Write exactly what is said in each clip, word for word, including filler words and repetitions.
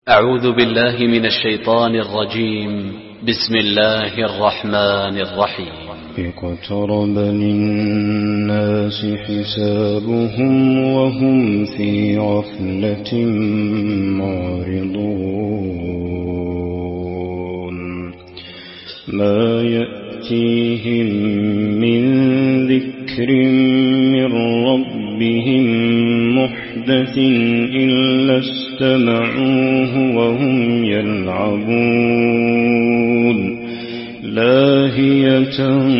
أعوذ بالله من الشيطان الرجيم. بسم الله الرحمن الرحيم. اقترب للناس حسابهم وهم في غفلة معرضون ما يأتيهم من ذكر من ربهم محدث إلا استمعوه وهم يلعبون لاهية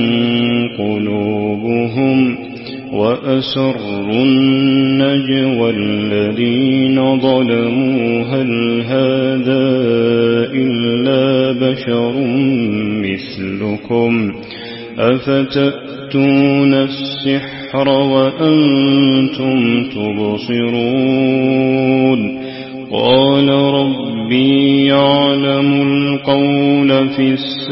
قلوبهم وأسروا النجوى الذين ظلموا هل هذا إلا بشر مثلكم أفتأتون السحر وأنتم تبصرون قال ربي يعلم القول في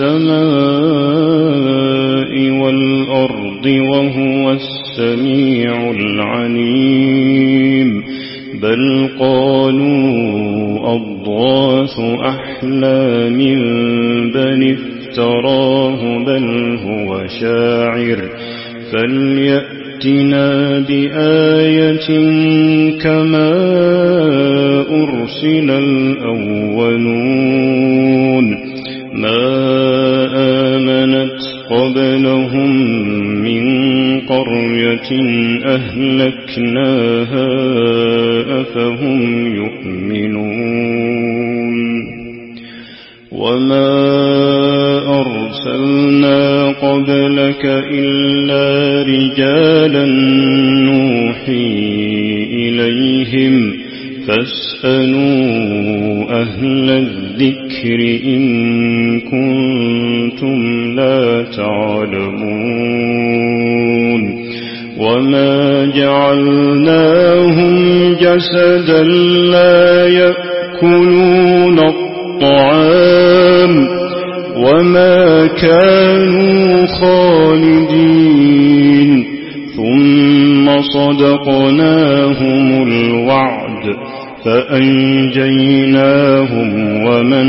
السماء والأرض وهو السميع العليم بل قالوا أضغاث أحلام بل افتراه بل هو شاعر فليأتنا بآية كما أرسل الأولون ما آمنت قبلهم من قرية أهلكناها أفهم يؤمنون وما أرسلنا قبلك إلا رجالا نوحي إليهم فاسألوا أهل الذكر إن كنتم لا تعلمون وما جعلناهم جسدا لا يأكلون الطعام وما كانوا خالدين ثم صدقناهم الوعد فأنجيناهم ومن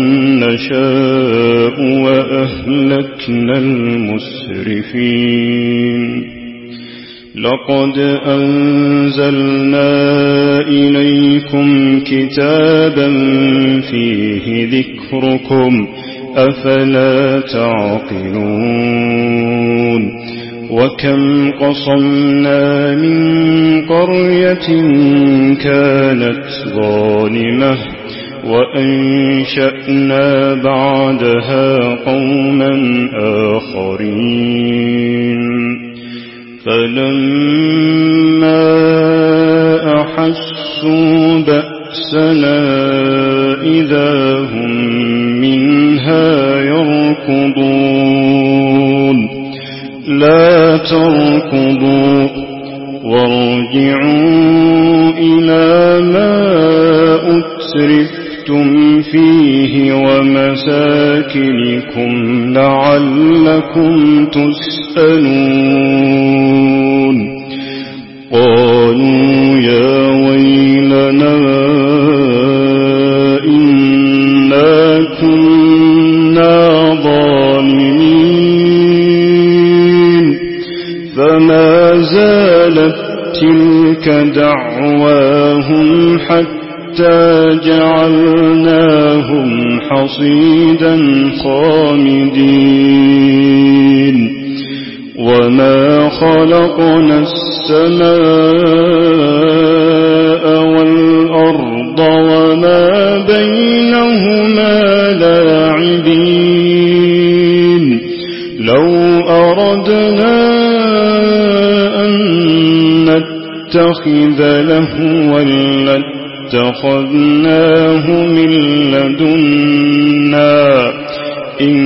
نشاء وأهلكنا المسرفين لقد أنزلنا إليكم كتابا فيه ذكركم أفلا تعقلون وكم قصمنا من قرية كانت ظالمة وأنشأنا بعدها قوما آخرين فلما أحسوا بأسنا إذا هم منها يركضون لا تركضوا وارجعوا إلى ما أترفتم فيه ومساكنكم لعلكم تسألون قالوا يا ويلنا إنا كنا ظالمين فما زالت تلك دعواهم حتى جعلناهم حصيدا خامدين وما خلقنا السماء والأرض وما بينهما لاعبين لو أردنا أن نتخذ لهوا لاتخذناه من لدنا إن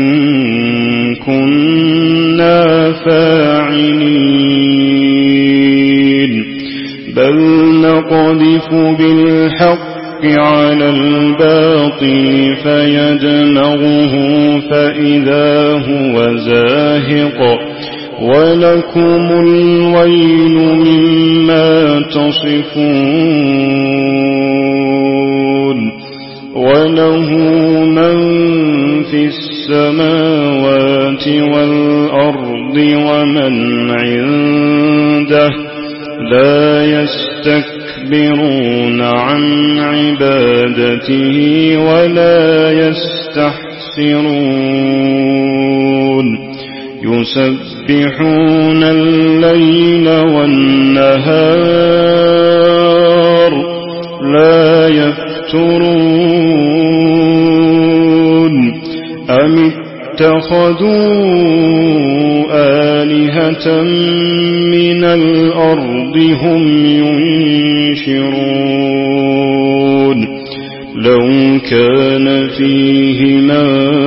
كنا فاعلين بل نقذف بالحق على الباطل فيدمغه فإذا هو زاهق ولكم الويل مما تصفون وله من في السماوات والأرض ومن عنده لا يستكبرون عن عبادته ولا يستحسرون يسبحون الليل والنهار لا يفترون أم اتخذوا آلهة من الأرض هم ينشرون لو كان فيهما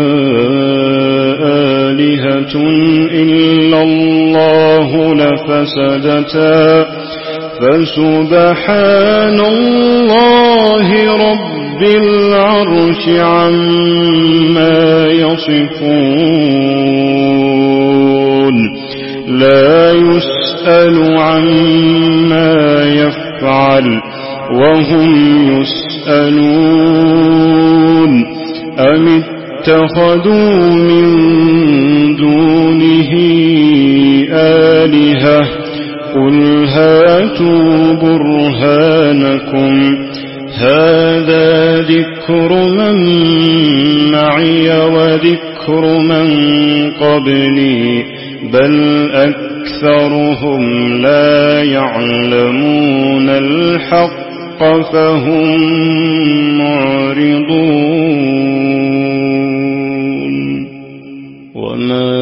آلهة إلا الله لفسدتا فسبحان الله رب العرش عما يصفون لا يسأل عما يفعل وهم يسألون أم اتخذوا من دونه آلهة قل هاتوا برهانكم هذا ذكر من معي وذكر من قبلي بل أكثرهم لا يعلمون الحق فهم معرضون وما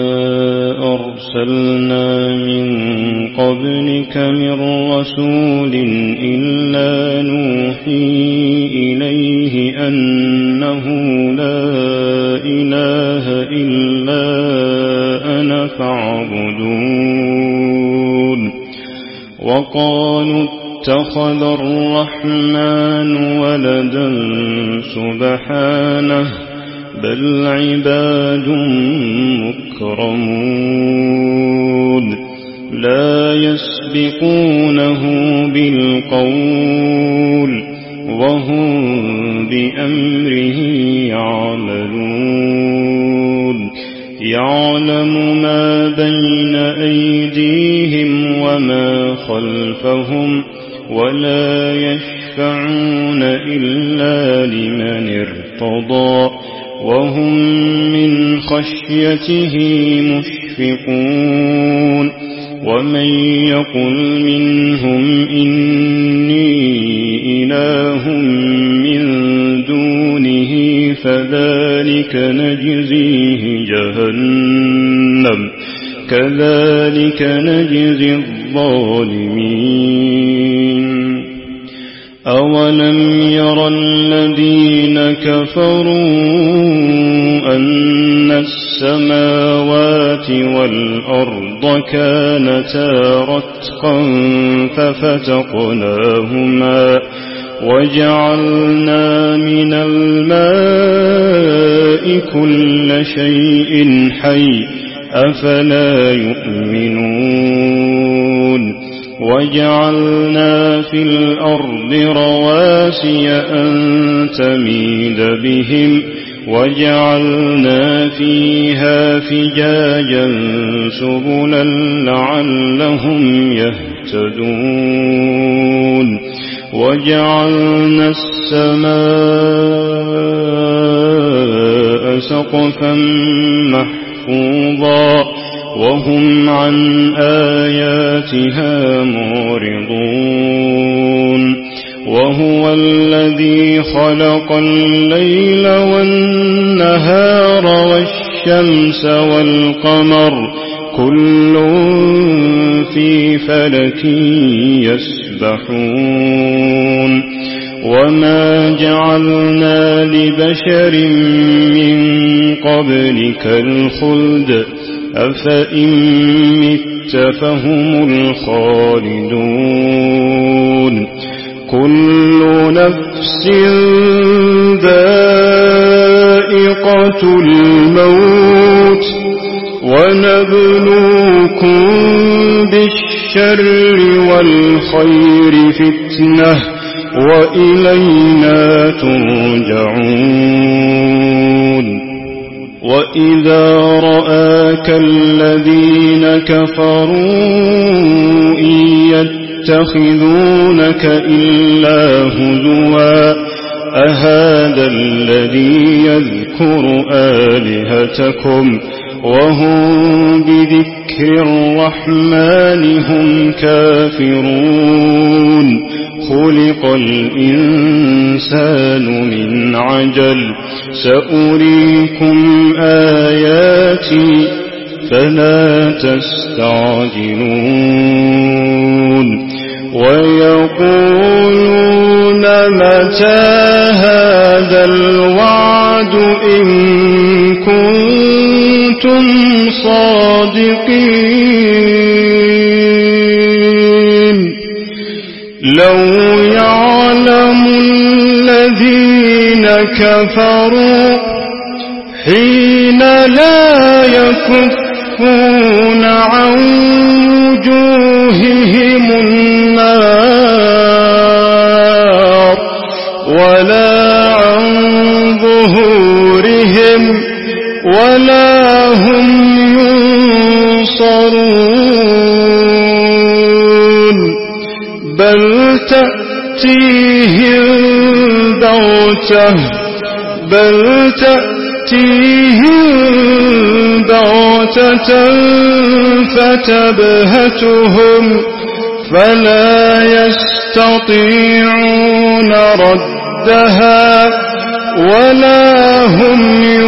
أرسلنا من قبلك من رسول إلا نوحي إليه أنه لا إله إلا أنا فاعبدون وقالوا اتخذ الرحمن ولدا سبحانه بل عباد مكرمون لا يسبقونه بالقول وهم بأمره يعملون يعلم ما بين أيديهم وما خلفهم ولا يشفعون إلا لمن ارتضى وهم من خشيته مشفقون ومن يقل منهم إني إله من دونه فذلك نجزيه جهنم كذلك نجزي الظالمين أولم يرى الذين كفروا أن السماوات والأرض كانتا رتقا ففتقناهما وجعلنا من الماء كل شيء حي أفلا يؤمنون وجعلنا في الأرض رواسي أن تميد بهم وجعلنا فيها فجاجا سبلا لعلهم يهتدون وجعلنا السماء سقفا محفوظا وهم عن آياتها معرضون وهو الذي خلق الليل والنهار والشمس والقمر كل في فلك يسبحون وما جعلنا لبشر من قبلك الخلد أفإن مت فهم الخالدون كل نفس ذائقة الموت ونبلوكم بالشر والخير فتنة وإلينا ترجعون وإذا رآك الذين كفروا إن يتخذونك إلا هزوا أهذا الذي يذكر آلهتكم وهم بذكر الرحمن هم كافرون خلق الإنسان من عجل سأريكم آياتي فلا تستعجلون ويقولون متى هذا الوعد إن كنتم صادقين لو يعلم الذين كفروا حين لا يكفون عن وجوههم النار ولا عن ظهورهم ولا هم ينصرون بل تأتيهم بغتة بل تأتيهم بغتة فتبهتهم فلا يستطيعون ردها ولا هم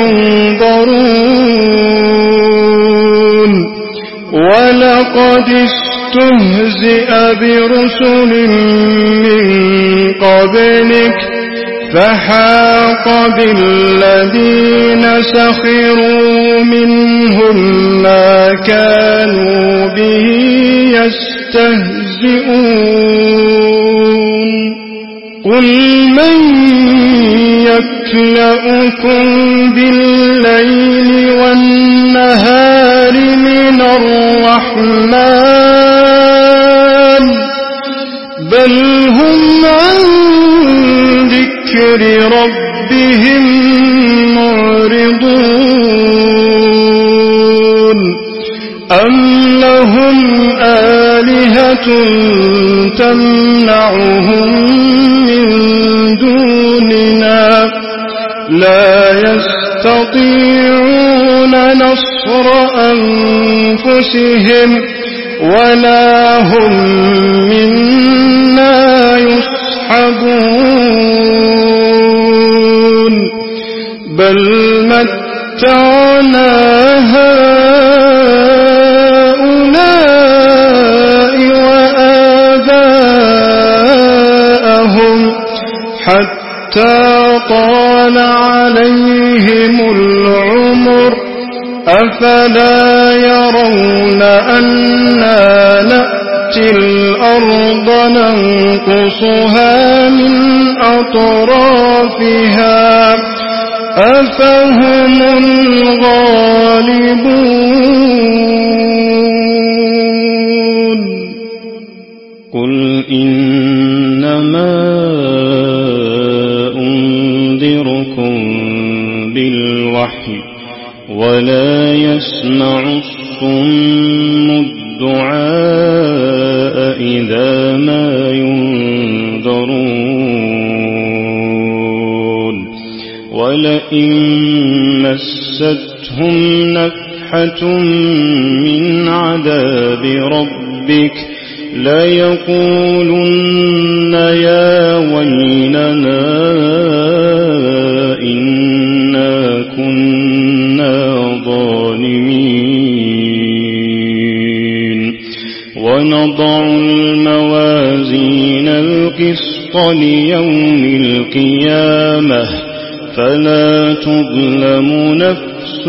ينظرون ولقد استهزئ برسل من قبلك فحاق بالذين سخروا منهم ما كانوا به يستهزئون قل من يكلؤكم بالليل والنهار من الرحمن بل هم عن ذكر ربهم معرضون أم لهم آلهة تمنعهم من دوننا لا يستطيعون نصر أنفسهم ولا هم منا يصحبون بل متعنا هؤلاء وآباءهم حتى طال عليهم العمر أفلا يرون أنا نأتي الأرض ننقصها من أطرافها أفهم الغالبون قل إنما أنذركم بالوحي ولا يسمع الصم الدعاء إذا ما ينذرون ولئن مستهم نفحة من عذاب ربك ليقولن يا ويلنا إنا كنا ظالمين ونضع الموازين القسط ليوم القيامة فلا تظلم نفس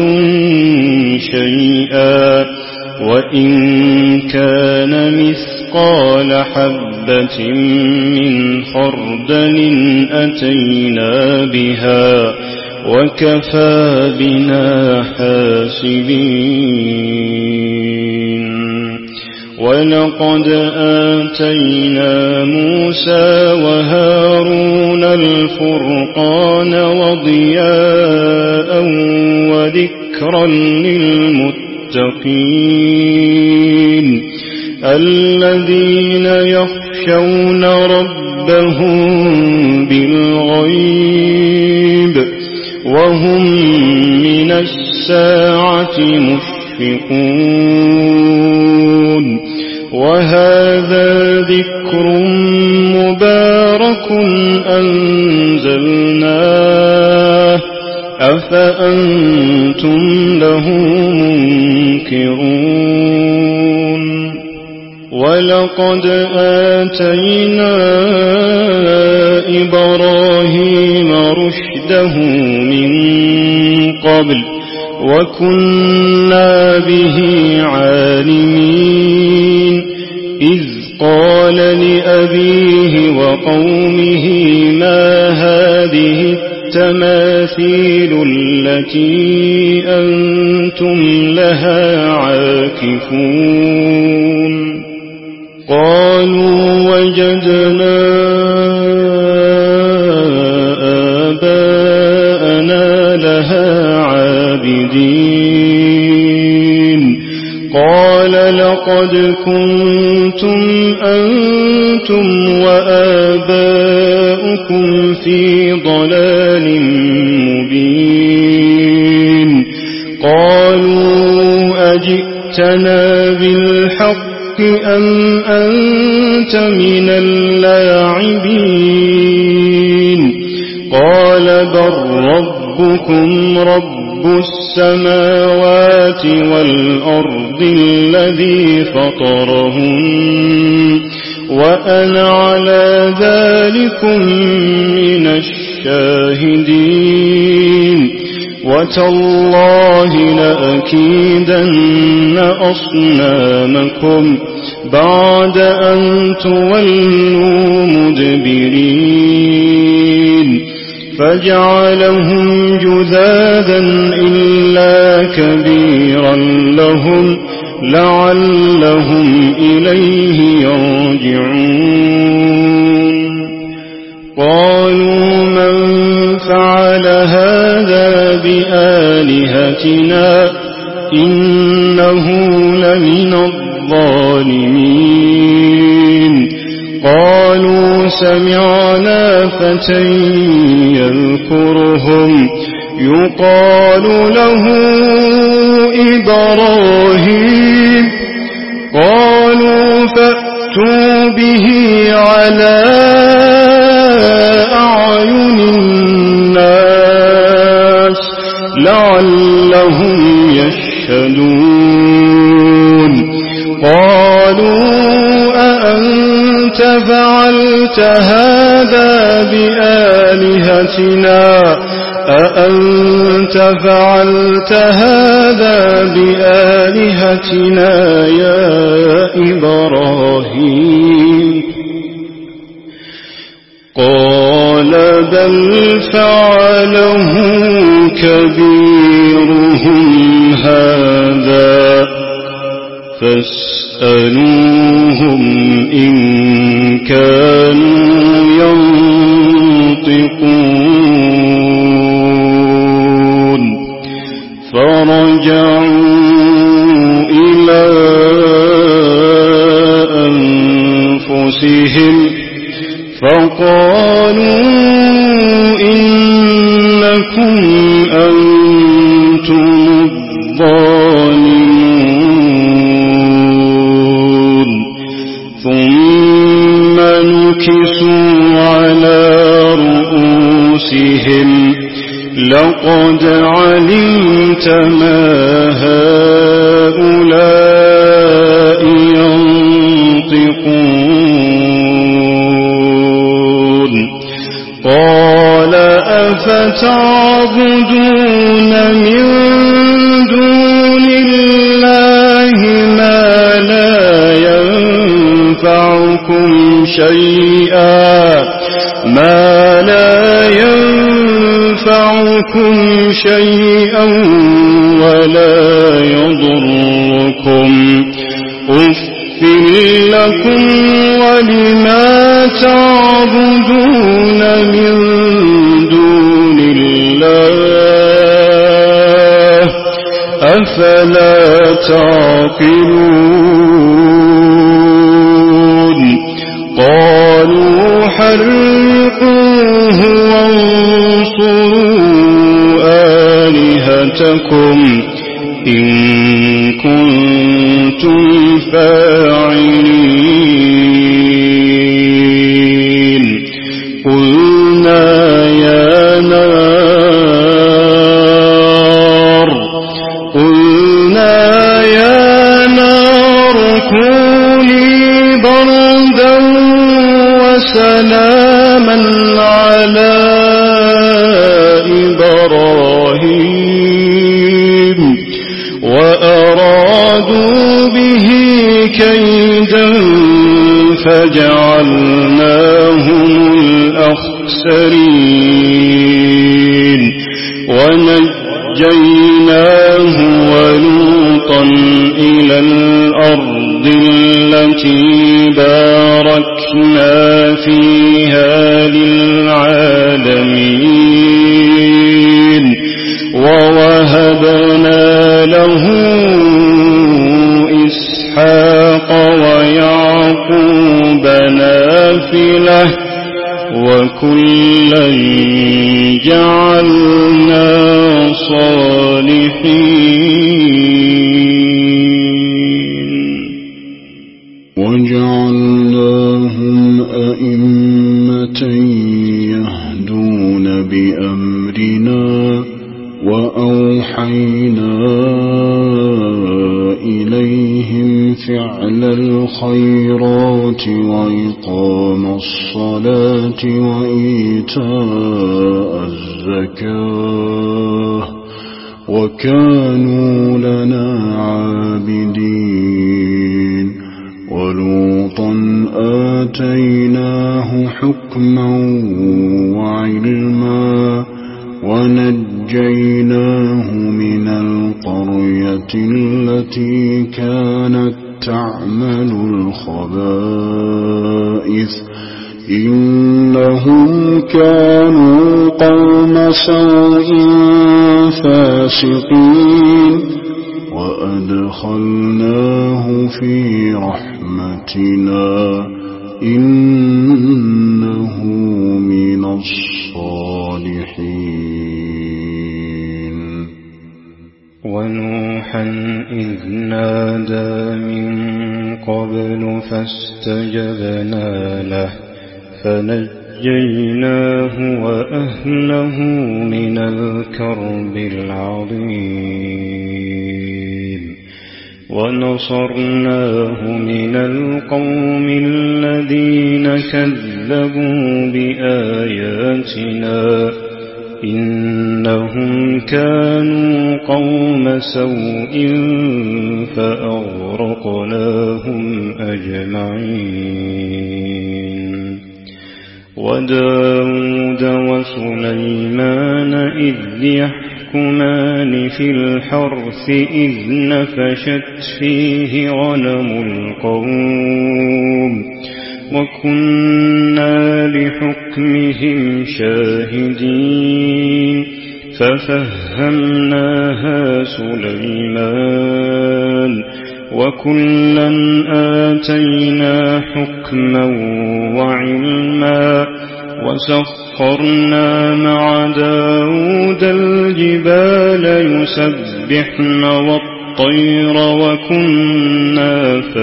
شيئا وإن كان مثقال حبة من خردل أتينا بها وكفى بنا حاسبين ولقد آتينا موسى وهارون الفرقان وضياء وذكرا للمتقين الذين يخشون ربهم بالغيب وهم من الساعة مشفقون وهذا ذكر مبارك أنزلناه أفأنتم له منكرون ولقد آتينا إبراهيم رشده من قبل وكنا به عالمين إذ قال لأبيه وقومه ما هذه التماثيل التي أنتم لها عاكفون قالوا وجدنا آباءنا لها عابدين قال لقد كنتم أنتم وآباؤكم في ضلال مبين قالوا أجئتنا بالحق أم أنت من اللاعبين قال بل ربكم رب السماوات والأرض الذي فطرهن وأنا على ذلكم من الشاهدين وتالله لأكيدن أصنامكم بعد أن تولوا مدبرين فجعلهم جذاذا إلا كبيرا لهم لعلهم إليه يرجعون قالوا من فعل هذا بآلهتنا إنه لمن الظالمين قالوا سمعنا فتى يذكرهم يقال له إبراهيم قالوا فأتوا به على أعين الناس لعلهم يشهدون قالوا أأنت فعلت هذا بآلهتنا أأنت فعلت هذا بآلهتنا يا إبراهيم قال بل فعله كبيرهم هذا فاسألوهم إن كانوا ينطقون فرجعوا إلى أنفسهم فقالوا إنكم أنتم الظالمون ثم نكسوا على رؤوسهم لقد علمت ما هؤلاء ينطقون قال أفتعبدون من دون الله ما لا ينفعكم شيئا ما لا ينفعكم شيئا ولا يضركم أف يغفر لكم ولما تعبدون من دون الله أفلا تعقلون قالوا حرقوه وانصروا آلهتكم إن كنتم فاعلين قلنا يا نار قلنا يا نار كوني بردا وسلاما على إبراهيم وأرادوا به كيدا فجعلناهم الأخسرين ونجيناه ولوطا إلى الأرض التي باركنا فيها للعالمين ووهبنا له إسحاق ويعقوب نافلة وكلا جعلنا صالحين وجعلناهم أئمة يهدون بأمرنا وأوحينا إليهم فعل الخيرات وإقام الصلاة وإيتاء الزكاة وكانوا لنا عابدين ولوطا آتيناه حكما وعلما ونجيناه من القرية التي كانت تعمل الخبائث إنهم كانوا قوم سوء فاسقين وأدخلناه في رحمتنا إنه من الصالحين ونوحا إذ نادى من قبل فاستجبنا له فنجيناه وأهله من الكرب العظيم ونصرناه من القوم الذين كذبوا بآياتنا إنهم كانوا قوم سوء فأغرقناهم أجمعين وداود وسليمان إذ يحكمان في الحرث إذ نفشت فيه غنم القوم وكنا لحكمهم شاهدين ففهمناها سليمان وكلا آتينا حكما وعلما وسخرنا مع داود الجبال يسبحن والطير وكنا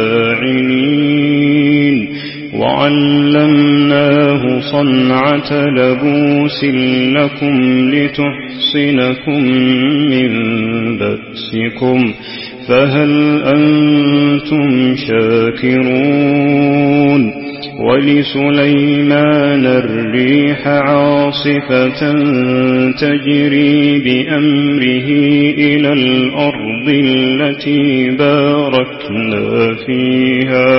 فاعلين وعلمناه صنعة لبوس لكم لتحصنكم من بأسكم فهل أنتم شاكرون ولسليمان الريح عاصفة تجري بأمره إلى الأرض التي باركنا فيها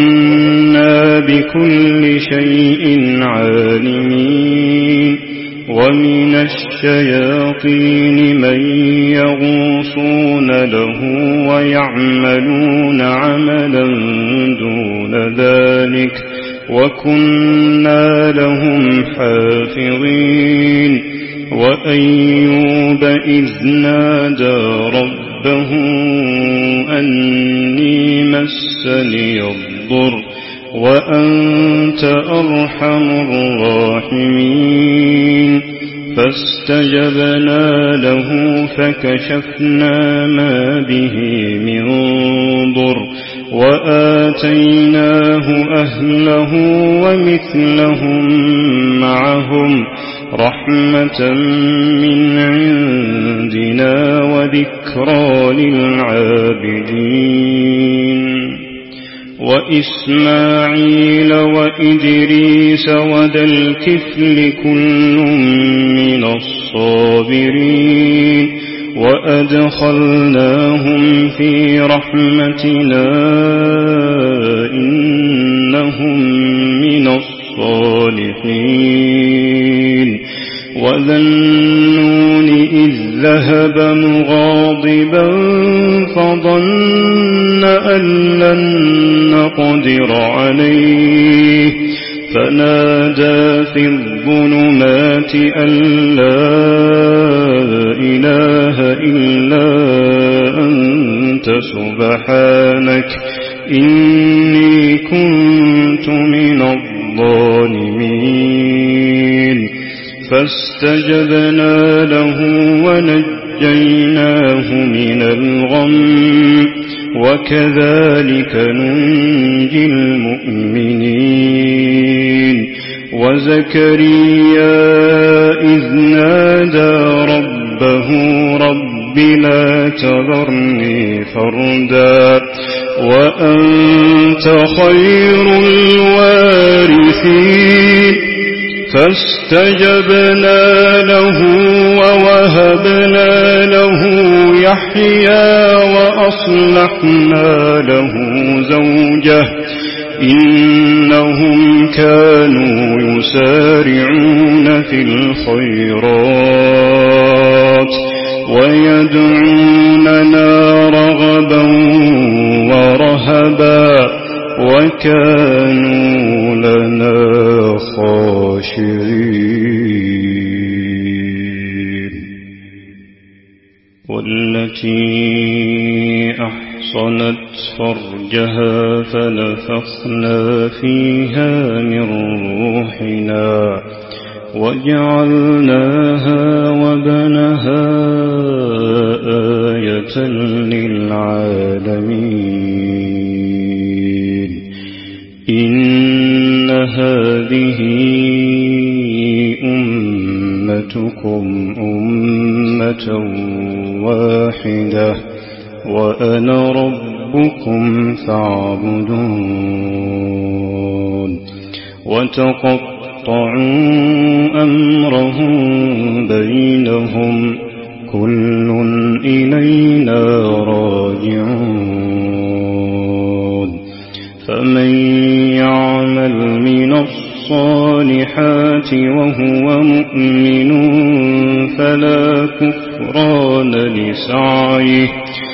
وكنا بكل شيء عالمين ومن الشياطين من يغوصون له ويعملون عملا دون ذلك وكنا لهم حافظين وأيوب إذ نادى ربه أني مسني الضر وأنت أرحم الراحمين فاستجبنا له فكشفنا ما به من ضر وآتيناه أهله ومثلهم معهم رحمة من عندنا وذكرى للعابدين وإسماعيل وإدريس وذا الكفل كل من الصابرين وأدخلناهم في رحمتنا إنهم من الصالحين وذا النون إذ ذهب مغاضبا فظن أن لن نقدر عليه فنادى في الظلمات أن لا إله إلا أنت سبحانك إني كنت من الظالمين فاستجبنا له ونجيناه من الغم وكذلك ننجي المؤمنين وزكريا إذ نادى ربه رب لا تذرني فردا وأنت خير الوارثين فاستجبنا له ووهبنا له يحيى وأصلحنا له زوجه إنهم كانوا يسارعون في الخيرات ويدعوننا رغبا ورهبا وكانوا لنا خاشعين والتي أحصنت فرجها فنفخنا فيها من روحنا وجعلناها وبنها آية للعالمين إن هذه أمتكم أمة واحدة وأنا ربكم فاعبدون وتقطعوا أمرهم بينهم كل إلينا راجعون فمن يعمل من الصالحات وهو مؤمن فلا كفران لسعيه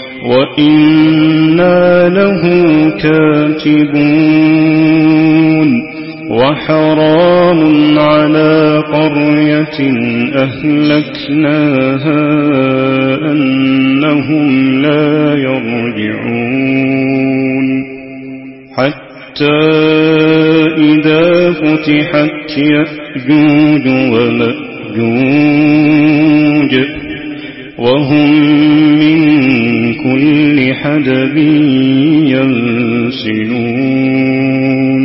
وإنا له كاتبون وحرام على قرية أهلكناها أنهم لا يرجعون حتى إذا فتحت يأجوج ومأجوج وهم من كل حدب ينسلون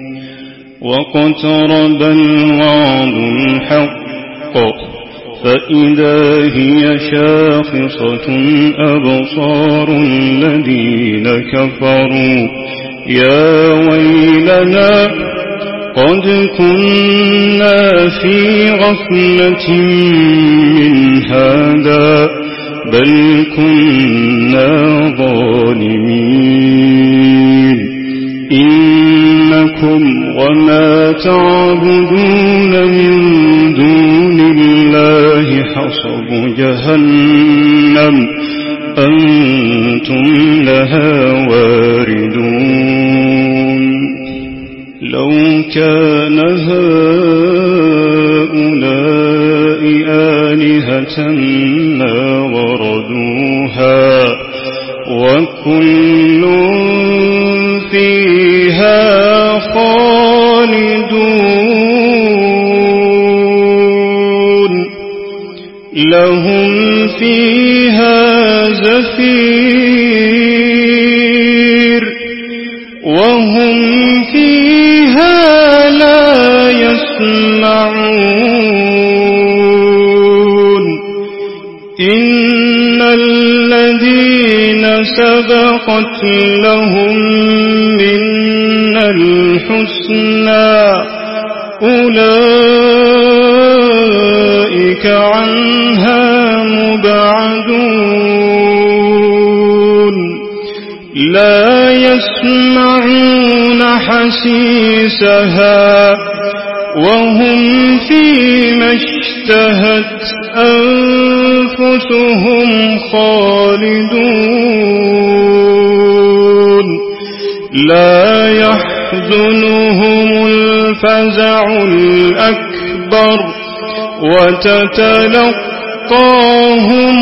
واقترب الوعد الحق فإذا هي شاخصة أبصار الذين كفروا يا ويلنا قد كنا في غفلة من هذا بل كنا ظالمين إنكم وما تعبدون من دون الله الله حصب جهنم أنتم لها واردون لو كان هؤلاء آلهة ما وردوها وكل فيها خالدون لهم فيها زفير وهم فيها لا يسمعون إن الذين سبقت لهم منا الحسنى أولئك عنها مبعدون لا يسمعون حسيسها وهم فيما اشتهت أنفسهم خالدون لا يحزنهم الفزع الأكبر وتتلقاهم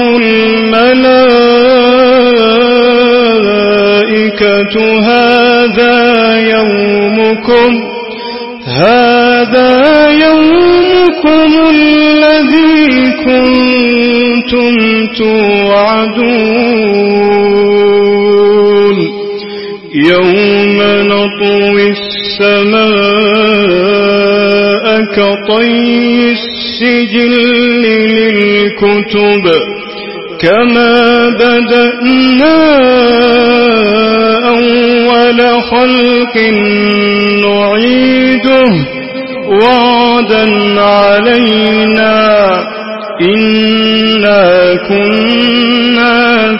الملائكة هذا يومكم هذا يومكم الذي كنتم توعدون يوم نطوي السماء كطي السجل للكتب كما بدأنا أول خلق نعيده وعدا علينا إنا كنا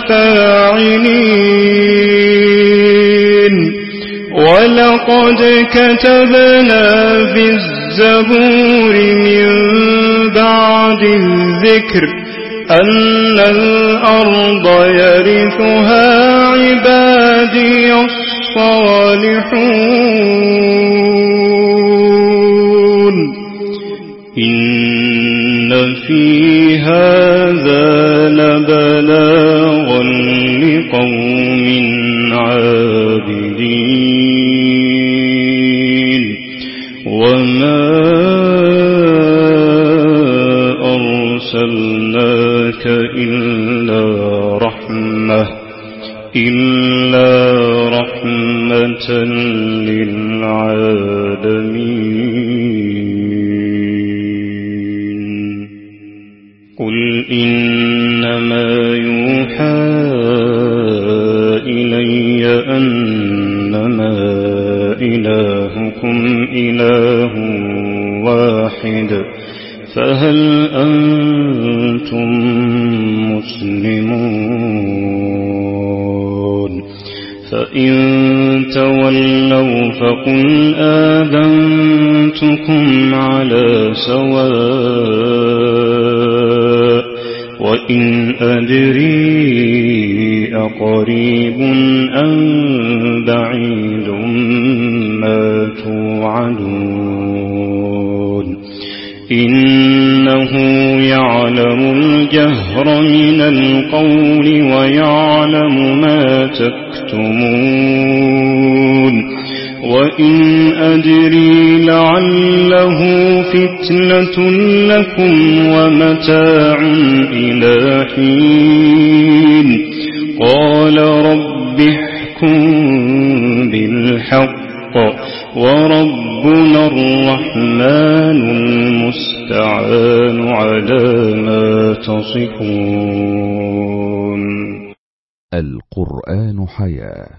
فاعلين ولقد كتبنا في الزبور من بعد الذكر أن الأرض يرثها عبادي الصالحون إن في هذا لبلاغا لقوم عابدين وما أرسلناك إلا رحمة إلا رحمة للعالمين قل إنما يوحى إلي أنما إلهكم إله واحد فهل أنتم مسلمون فإن تولوا فقل آذنتكم على سواء وإن أدري أقريب أم بعيد ما توعدون إنه يعلم الجهر من القول ويعلم ما تكتمون وإن أدري لعله فتنة لكم ومتاع إلى حين قال رب احكم بالحق وربنا الرحمن المستعان على ما تصفون. القرآن حياة